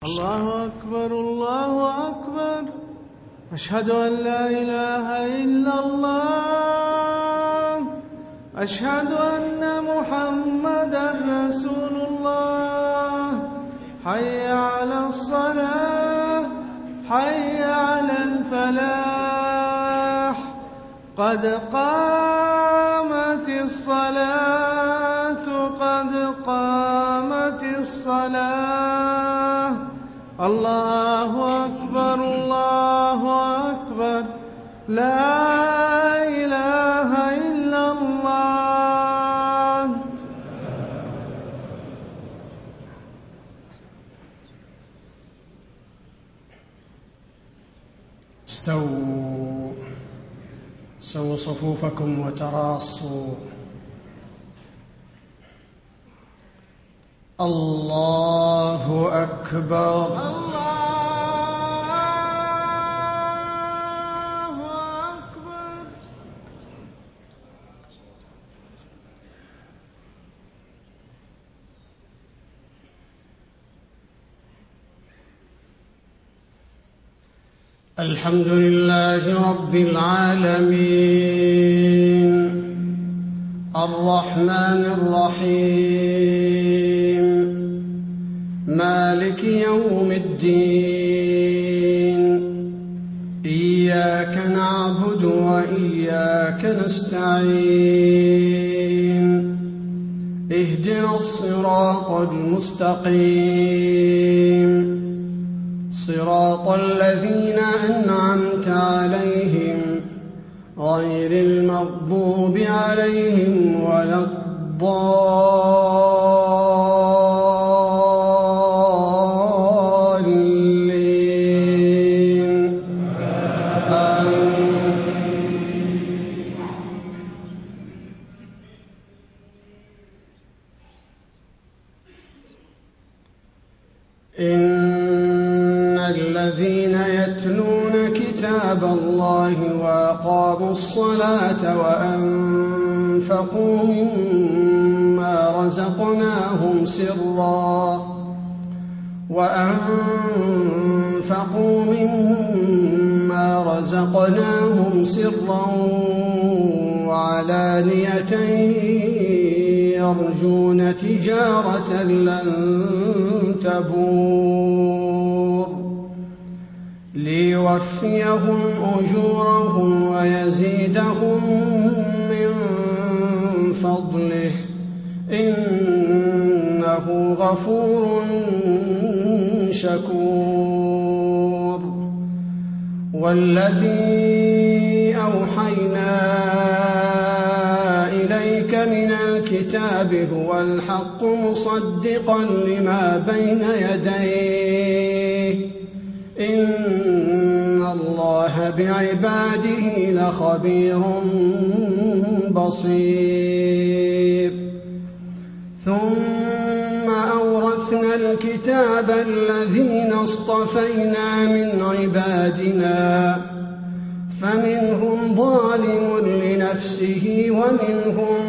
الله أكبر الله أكبر أشهد أن لا إله إلا الله أشهد أن محمدا رسول الله حي على الصلاة حي على الفلاح قد قامت الصلاة قد قامت الصلاة الله أكبر الله أكبر لا إله إلا الله. استووا سووا صفوفكم وتراصوا. الله أكبر الله أكبر. الحمد لله رب العالمين الرحمن الرحيم مالك يوم الدين إياك نعبد وإياك نستعين اهدنا الصراط المستقيم صراط الذين أنعمت عليهم غير المغضوب عليهم ولا الضالين آمين. إن الذين يتلون كتاب الله وأقاموا الصلاة وأنفقوا مما رزقناهم سرا وعلانية يرجون تجارة لن تبور ليوفيهم أجورهم ويزيدهم من فضله إنه غفور شكور. والذي أوحينا إليك من الكتاب هو الحق مصدقا لما بين يديه إن الله بعباده لخبير بصير. ثم أورثنا الكتاب الذين اصطفينا من عبادنا فمنهم ظالم لنفسه ومنهم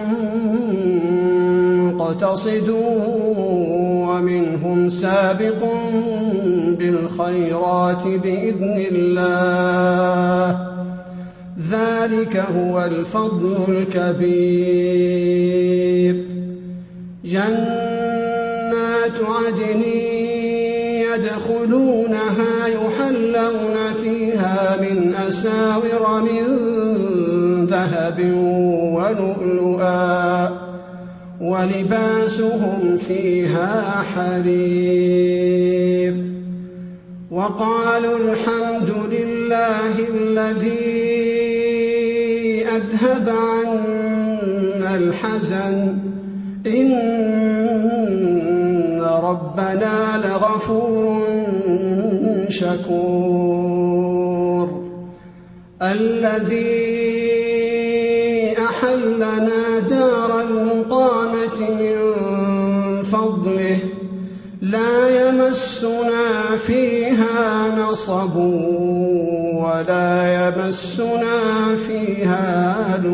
مقتصد ومنهم سابق بالخيرات بإذن الله ذلك هو الفضل الكبير. جنات عدن يدخلونها يحلون فيها من أساور من ذهب ولؤلؤا ولباسهم فيها حرير. وقالوا الحمد لله الذي أذهب عنا الحزن إن ربنا لغفور شكور. الذي أحلنا دار المقامة من فضله لا يمسنا فيها نصب ولا يمسنا فيها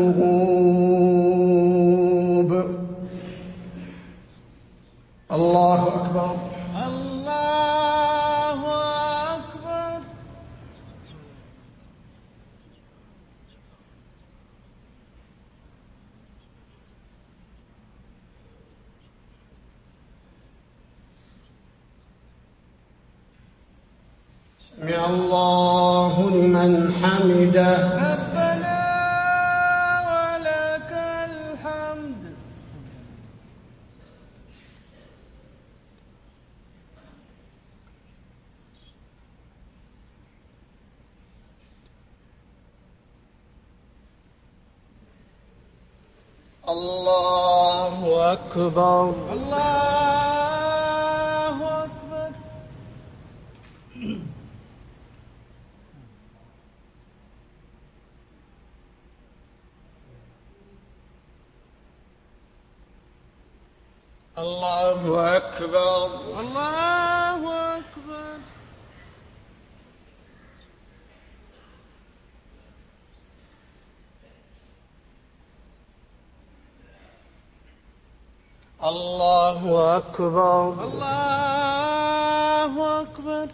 لغوب. الله أكبر الله سمع الله لمن حمده. ربنا ولك الحمد. الله أكبر. الله أكبر. الله أكبر. الله أكبر. الله أكبر. الله أكبر.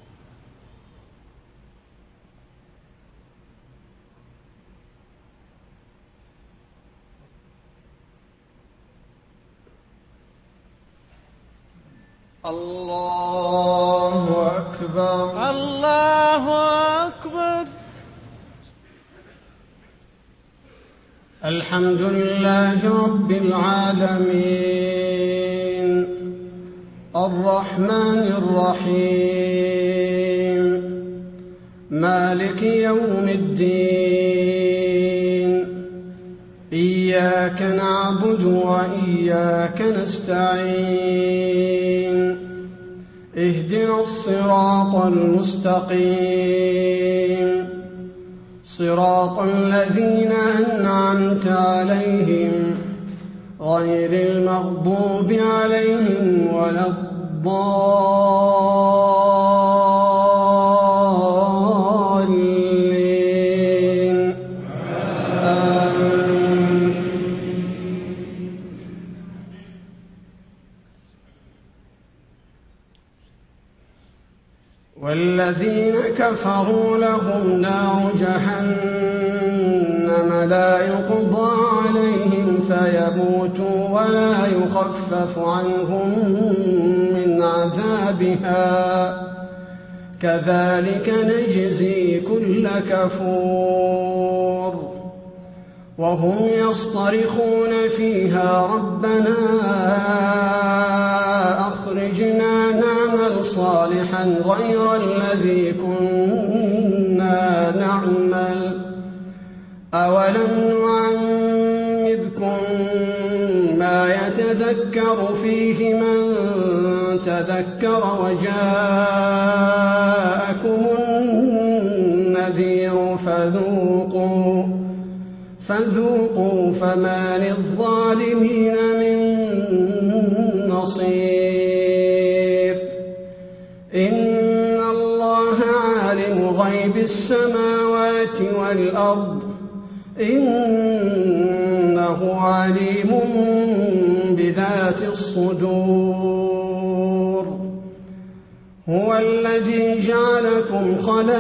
الله أكبر. الله أكبر. الحمد لله رب العالمين الرحمن الرحيم مالك يوم الدين إياك نعبد وإياك نستعين اهدنا الصراط المستقيم صراط الذين أنعمت عليهم غير المغضوب عليهم ولا الضالين آمين. والذين كفروا لهم نار جهنم لا يقضى عليهم فيموتوا ولا يخفف عنهم من عذابها كذلك نجزي كل كفور وهم يصطرخون فيها ربنا أخرجنا نعمل صالحا غير الذي كنا نعمل أولم نعمركم ما يتذكر فيه من تذكر وجاءكم النذير فذوقوا فما للظالمين من نصير إن الله عالم غيب السماوات والأرض إنه عليم بذات الصدور هو الذي جعلكم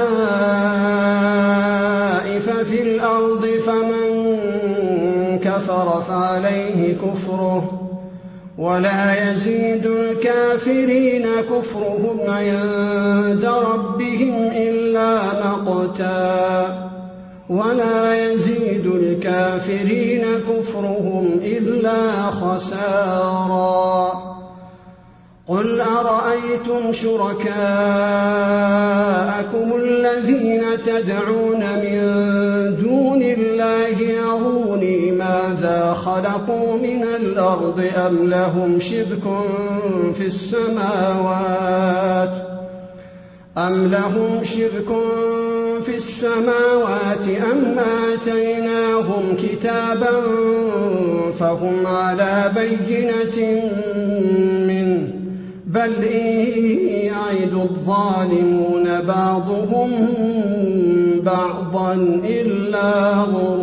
خلائف في الأرض فمن كفر فعليه كفره ولا يزيد الكافرين كفرهم عند ربهم إلا مقتا ولا يزيد الكافرين كفرهم إلا خسارا قل أرأيتم شركاءكم الذين تدعون من دون الله أروني ماذا خلقوا من الأرض أم لهم شرك في السماوات أم آتيناهم كتابا فهم على بينة منه بل إن يعد الظالمون بعضهم بعضا إلا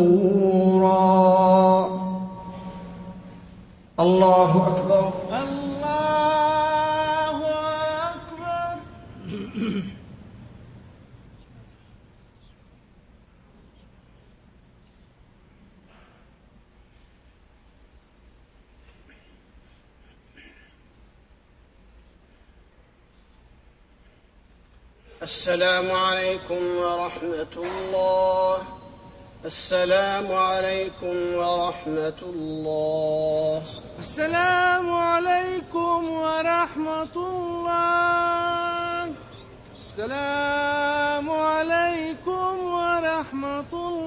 غرورا. الله أكبر. الله أكبر. السلام عليكم ورحمة الله. السلام عليكم ورحمة الله. السلام عليكم ورحمة الله. السلام عليكم ورحمة الله.